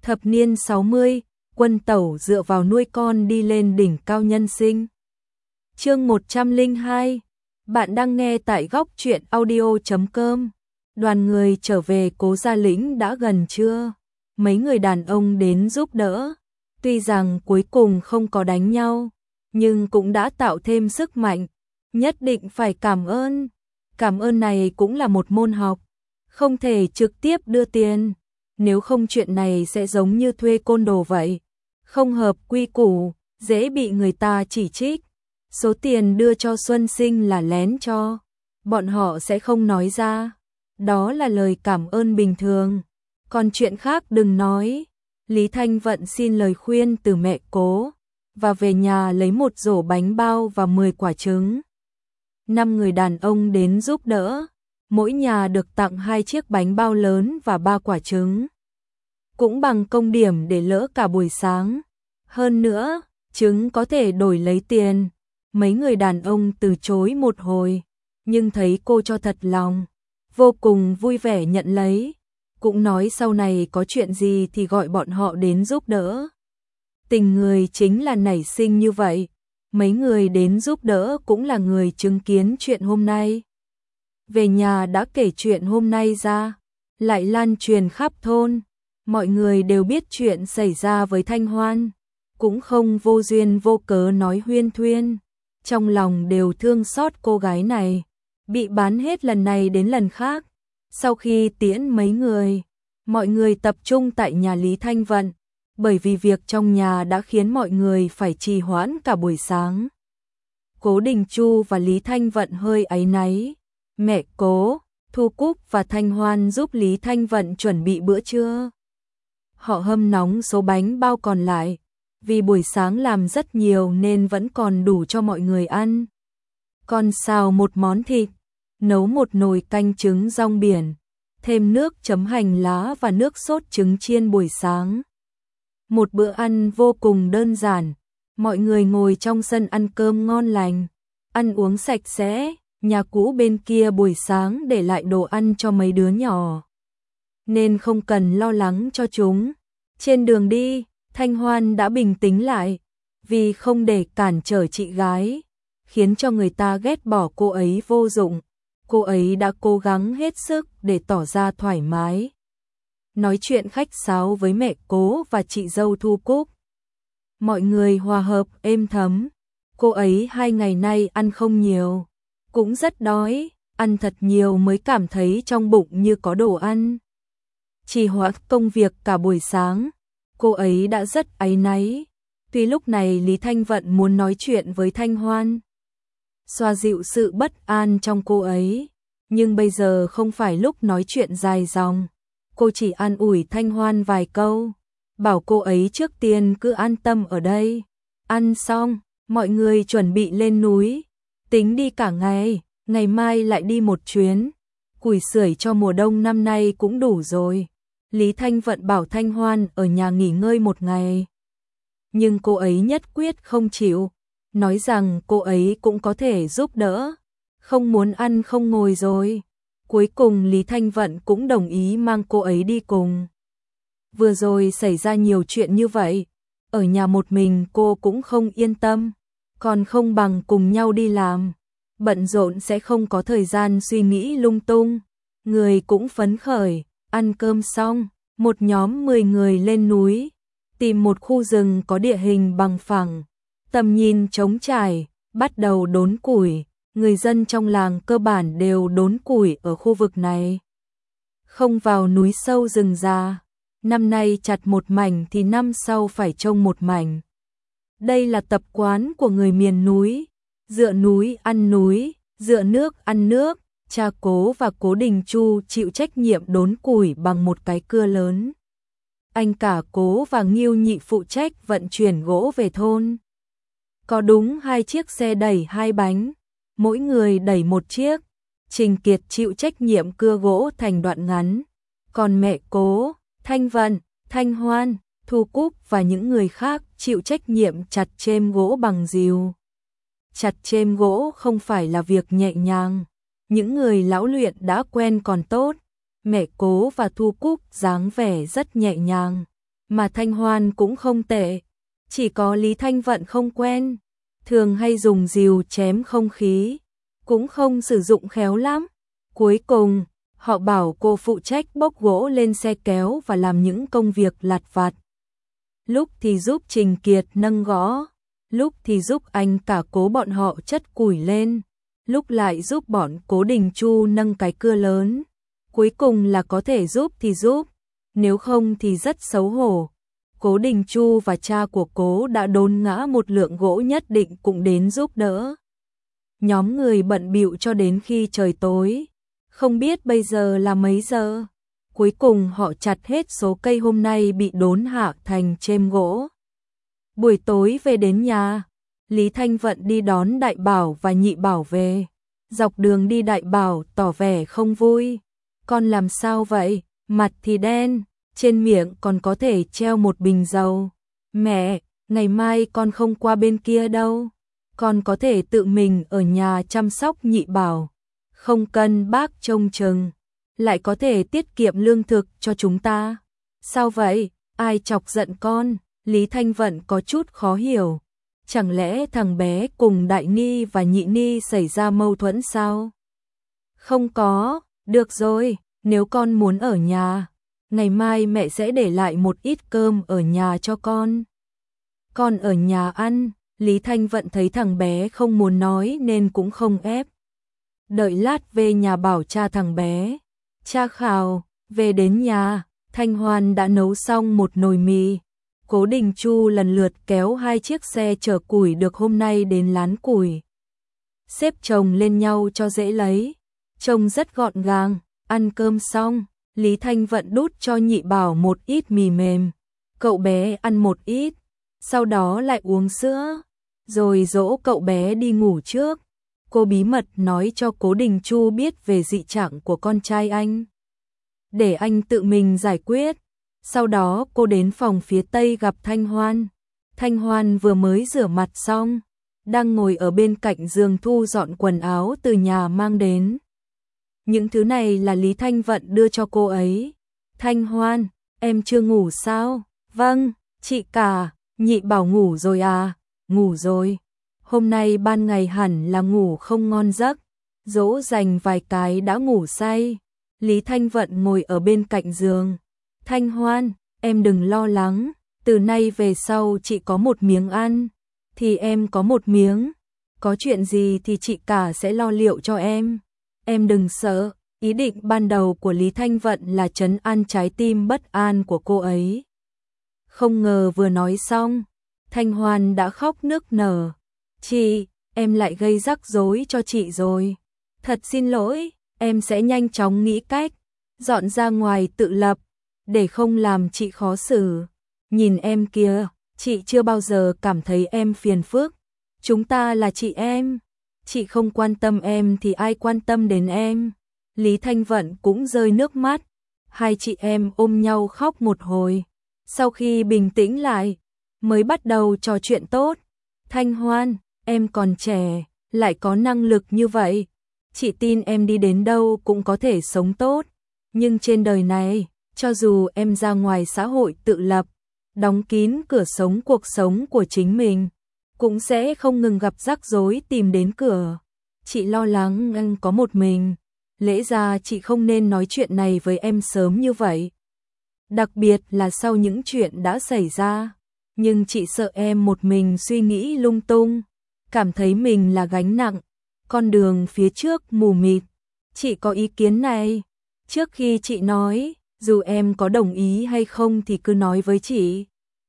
Thập niên 60, Quân Tẩu dựa vào nuôi con đi lên đỉnh cao nhân sinh. Chương 102. Bạn đang nghe tại góc truyện audio.com. Đoàn người trở về Cố Gia Lĩnh đã gần trưa. Mấy người đàn ông đến giúp đỡ. Tuy rằng cuối cùng không có đánh nhau, nhưng cũng đã tạo thêm sức mạnh. Nhất định phải cảm ơn. Cảm ơn này cũng là một môn học. Không thể trực tiếp đưa tiền. Nếu không chuyện này sẽ giống như thuê côn đồ vậy. Không hợp quy củ, dễ bị người ta chỉ trích. Số tiền đưa cho Xuân Sinh là lén cho. Bọn họ sẽ không nói ra. Đó là lời cảm ơn bình thường. Còn chuyện khác đừng nói. Lý Thanh Vận xin lời khuyên từ mẹ Cố và về nhà lấy một rổ bánh bao và 10 quả trứng. 5 người đàn ông đến giúp đỡ. Mỗi nhà được tặng 2 chiếc bánh bao lớn và 3 quả trứng. Cũng bằng công điểm để lỡ cả buổi sáng. Hơn nữa, trứng có thể đổi lấy tiền. Mấy người đàn ông từ chối một hồi, nhưng thấy cô cho thật lòng, vô cùng vui vẻ nhận lấy. Cũng nói sau này có chuyện gì thì gọi bọn họ đến giúp đỡ. Tình người chính là nảy sinh như vậy. Mấy người đến giúp đỡ cũng là người chứng kiến chuyện hôm nay. Về nhà đã kể chuyện hôm nay ra, lại lan truyền khắp thôn. Mọi người đều biết chuyện xảy ra với Thanh Hoan, cũng không vô duyên vô cớ nói huyên thuyên. Trong lòng đều thương xót cô gái này, bị bán hết lần này đến lần khác. Sau khi tiễn mấy người, mọi người tập trung tại nhà Lý Thanh Vận, bởi vì việc trong nhà đã khiến mọi người phải trì hoãn cả buổi sáng. Cố Đình Chu và Lý Thanh Vận hơi áy náy. Mẹ Cố, Thu Cúc và Thanh Hoan giúp Lý Thanh Vận chuẩn bị bữa trưa. Họ hâm nóng số bánh bao còn lại, vì buổi sáng làm rất nhiều nên vẫn còn đủ cho mọi người ăn. Còn xào một món thịt, nấu một nồi canh trứng rong biển, thêm nước chấm hành lá và nước sốt trứng chiên buổi sáng. Một bữa ăn vô cùng đơn giản, mọi người ngồi trong sân ăn cơm ngon lành, ăn uống sạch sẽ. Nhà cũ bên kia buổi sáng để lại đồ ăn cho mấy đứa nhỏ, nên không cần lo lắng cho chúng. Trên đường đi, Thanh Hoan đã bình tĩnh lại, vì không để cản trở chị gái, khiến cho người ta ghét bỏ cô ấy vô dụng. Cô ấy đã cố gắng hết sức để tỏ ra thoải mái. Nói chuyện khách sáo với mẹ Cố và chị dâu Thu Cúc. Mọi người hòa hợp êm thấm. Cô ấy 2 ngày nay ăn không nhiều, cũng rất đói, ăn thật nhiều mới cảm thấy trong bụng như có đồ ăn. Trì hoãn công việc cả buổi sáng, cô ấy đã rất áy náy. Tuy lúc này Lý Thanh Vận muốn nói chuyện với Thanh Hoan, xoa dịu sự bất an trong cô ấy, nhưng bây giờ không phải lúc nói chuyện dài dòng. Cô chỉ an ủi Thanh Hoan vài câu, bảo cô ấy trước tiên cứ an tâm ở đây. Ăn xong, mọi người chuẩn bị lên núi. Tính đi cả ngày, ngày mai lại đi một chuyến. Củi sưởi cho mùa đông năm nay cũng đủ rồi. Lý Thanh Vận bảo Thanh Hoan ở nhà nghỉ ngơi một ngày. Nhưng cô ấy nhất quyết không chịu, nói rằng cô ấy cũng có thể giúp đỡ. Không muốn ăn không ngồi rồi. Cuối cùng Lý Thanh Vận cũng đồng ý mang cô ấy đi cùng. Vừa rồi xảy ra nhiều chuyện như vậy, ở nhà một mình cô cũng không yên tâm. Còn không bằng cùng nhau đi làm, bận rộn sẽ không có thời gian suy nghĩ lung tung. Người cũng phấn khởi, ăn cơm xong, một nhóm 10 người lên núi, tìm một khu rừng có địa hình bằng phẳng, tầm nhìn trống trải, bắt đầu đốn củi. Người dân trong làng cơ bản đều đốn củi ở khu vực này. Không vào núi sâu rừng già, năm nay chặt một mảnh thì năm sau phải trông một mảnh. Đây là tập quán của người miền núi, dựa núi ăn núi, dựa nước ăn nước. Cha Cố và Cố Đình Chu chịu trách nhiệm đốn củi bằng một cái cưa lớn. Anh cả Cố và Ngưu Nhị phụ trách vận chuyển gỗ về thôn. Có đúng 2 chiếc xe đẩy 2 bánh, mỗi người đẩy một chiếc. Trình Kiệt chịu trách nhiệm cưa gỗ thành đoạn ngắn. Còn mẹ Cố, Thanh Vận, Thanh Hoan, Thu Cúc và những người khác chịu trách nhiệm chặt chêm gỗ bằng rìu. Chặt chêm gỗ không phải là việc nhẹ nhàng. Những người lão luyện đã quen còn tốt. Mẹ Cố và Thu Cúc dáng vẻ rất nhẹ nhàng. mà Thanh Hoan cũng không tệ. Chỉ có Lý Thanh Vận không quen, thường hay dùng rìu chém không khí, cũng không sử dụng khéo lắm. Cuối cùng, họ bảo cô phụ trách bốc gỗ lên xe kéo và làm những công việc lặt vặt. Lúc thì giúp Trình Kiệt nâng gõ, lúc thì giúp anh cả Cố bọn họ chất củi lên, lúc lại giúp bọn Cố Đình Chu nâng cái cưa lớn. Cuối cùng là có thể giúp thì giúp, nếu không thì rất xấu hổ. Cố Đình Chu và cha của Cố đã đốn ngã một lượng gỗ nhất định cũng đến giúp đỡ. Nhóm người bận bịu cho đến khi trời tối, không biết bây giờ là mấy giờ. Cuối cùng họ chặt hết số cây hôm nay bị đốn hạ thành chêm gỗ. Buổi tối về đến nhà, Lý Thanh Vận đi đón Đại Bảo và Nhị Bảo về. Dọc đường đi Đại Bảo tỏ vẻ không vui. Con làm sao vậy? Mặt thì đen, trên miệng còn có thể treo một bình dầu. Mẹ, ngày mai con không qua bên kia đâu. Con có thể tự mình ở nhà chăm sóc Nhị Bảo. Không cần bác trông chừng, lại có thể tiết kiệm lương thực cho chúng ta. Sao vậy? Ai chọc giận con? Lý Thanh Vận có chút khó hiểu. Chẳng lẽ thằng bé cùng Đại Ni và Nhị Ni xảy ra mâu thuẫn sao? Không có, được rồi, nếu con muốn ở nhà, ngày mai mẹ sẽ để lại một ít cơm ở nhà cho con. Con ở nhà ăn. Lý Thanh Vận thấy thằng bé không muốn nói nên cũng không ép. Đợi lát về nhà bảo cha thằng bé. Cha khảo, về đến nhà, Thanh Hoan đã nấu xong một nồi mì. Cố Đình Chu lần lượt kéo 2 chiếc xe chở củi được hôm nay đến lán củi. Xếp chồng lên nhau cho dễ lấy. Trông rất gọn gàng. Ăn cơm xong, Lý Thanh Vận đút cho Nhị Bảo một ít mì mềm. Cậu bé ăn một ít, sau đó lại uống sữa, rồi dỗ cậu bé đi ngủ trước. Cô bí mật nói cho Cố Đình Chu biết về dị trạng của con trai anh, để anh tự mình giải quyết. Sau đó cô đến phòng phía tây gặp Thanh Hoan. Thanh Hoan vừa mới rửa mặt xong, đang ngồi ở bên cạnh giường thu dọn quần áo từ nhà mang đến. Những thứ này là Lý Thanh Vận đưa cho cô ấy. Thanh Hoan, em chưa ngủ sao? Vâng, chị cả. Nhị Bảo ngủ rồi à? Ngủ rồi. Hôm nay ban ngày hẳn là ngủ không ngon giấc. Dỗ dành vài cái đã ngủ say. Lý Thanh Vận ngồi ở bên cạnh giường. Thanh Hoan, em đừng lo lắng. Từ nay về sau chị có một miếng ăn, thì em có một miếng. Có chuyện gì thì chị cả sẽ lo liệu cho em. Em đừng sợ. Ý định ban đầu của Lý Thanh Vận là trấn an trái tim bất an của cô ấy. Không ngờ vừa nói xong, Thanh Hoan đã khóc nức nở. Chị, em lại gây rắc rối cho chị rồi. Thật xin lỗi, em sẽ nhanh chóng nghĩ cách dọn ra ngoài tự lập, để không làm chị khó xử. Nhìn em kìa, chị chưa bao giờ cảm thấy em phiền phức. Chúng ta là chị em. Chị không quan tâm em thì ai quan tâm đến em. Lý Thanh Vận cũng rơi nước mắt. Hai chị em ôm nhau khóc một hồi. Sau khi bình tĩnh lại, mới bắt đầu trò chuyện tốt. Thanh Hoan, em còn trẻ, lại có năng lực như vậy. Chị tin em đi đến đâu cũng có thể sống tốt. Nhưng trên đời này, cho dù em ra ngoài xã hội tự lập, đóng kín cửa sống cuộc sống của chính mình, cũng sẽ không ngừng gặp rắc rối tìm đến cửa. Chị lo lắng anh có một mình. Lẽ ra chị không nên nói chuyện này với em sớm như vậy. Đặc biệt là sau những chuyện đã xảy ra. Nhưng chị sợ em một mình suy nghĩ lung tung, cảm thấy mình là gánh nặng. Con đường phía trước mù mịt. Chị có ý kiến này. Trước khi chị nói, dù em có đồng ý hay không thì cứ nói với chị.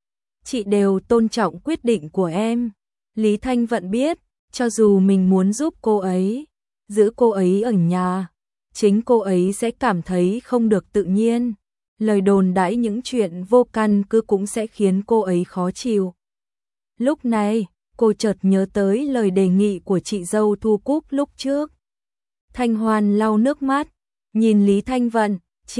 Chị đều tôn trọng quyết định của em. Lý Thanh Vận biết, cho dù mình muốn giúp cô ấy, giữ cô ấy ở nhà, chính cô ấy sẽ cảm thấy không được tự nhiên. Lời đồn đãi những chuyện vô căn cứ cũng sẽ khiến cô ấy khó chịu. Lúc này, cô chợt nhớ tới lời đề nghị của chị dâu Thu Cúc lúc trước. Thanh Hoan lau nước mắt, nhìn Lý Thanh Vận.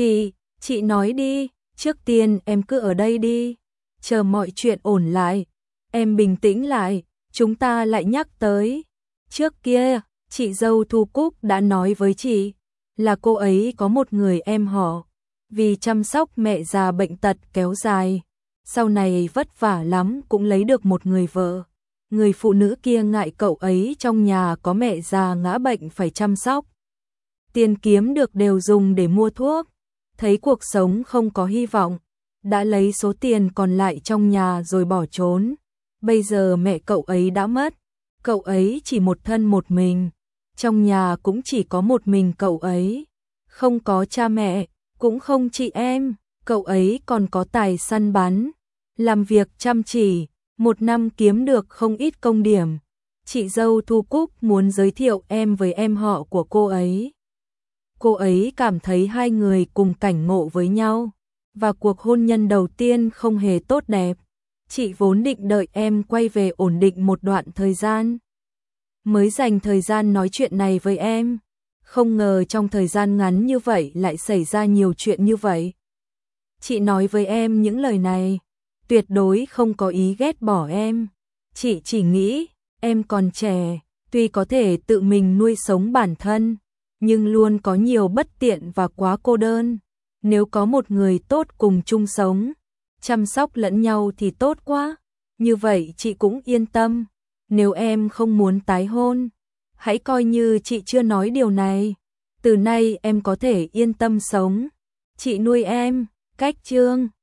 Chị nói đi, trước tiên em cứ ở đây đi. Chờ mọi chuyện ổn lại, em bình tĩnh lại, chúng ta lại nhắc tới. Trước kia, chị dâu Thu Cúc đã nói với chị, là cô ấy có một người em họ. Vì chăm sóc mẹ già bệnh tật kéo dài, sau này vất vả lắm cũng lấy được một người vợ. Người phụ nữ kia ngại cậu ấy trong nhà có mẹ già ngã bệnh phải chăm sóc. Tiền kiếm được đều dùng để mua thuốc, thấy cuộc sống không có hy vọng, đã lấy số tiền còn lại trong nhà rồi bỏ trốn. Bây giờ mẹ cậu ấy đã mất, cậu ấy chỉ một thân một mình, trong nhà cũng chỉ có một mình cậu ấy, không có cha mẹ, cũng không chị em, cậu ấy còn có tài săn bắn, làm việc chăm chỉ, một năm kiếm được không ít công điểm. Chị dâu Thu Cúc muốn giới thiệu em với em họ của cô ấy. Cô ấy cảm thấy hai người cùng cảnh ngộ với nhau, và cuộc hôn nhân đầu tiên không hề tốt đẹp. Chị vốn định đợi em quay về ổn định một đoạn thời gian, mới dành thời gian nói chuyện này với em. Không ngờ trong thời gian ngắn như vậy lại xảy ra nhiều chuyện như vậy. Chị nói với em những lời này, tuyệt đối không có ý ghét bỏ em. Chị chỉ nghĩ, em còn trẻ, tuy có thể tự mình nuôi sống bản thân, nhưng luôn có nhiều bất tiện và quá cô đơn. Nếu có một người tốt cùng chung sống, chăm sóc lẫn nhau thì tốt quá. Như vậy chị cũng yên tâm. Nếu em không muốn tái hôn, hãy coi như chị chưa nói điều này. Từ nay em có thể yên tâm sống. Chị nuôi em, cách chương.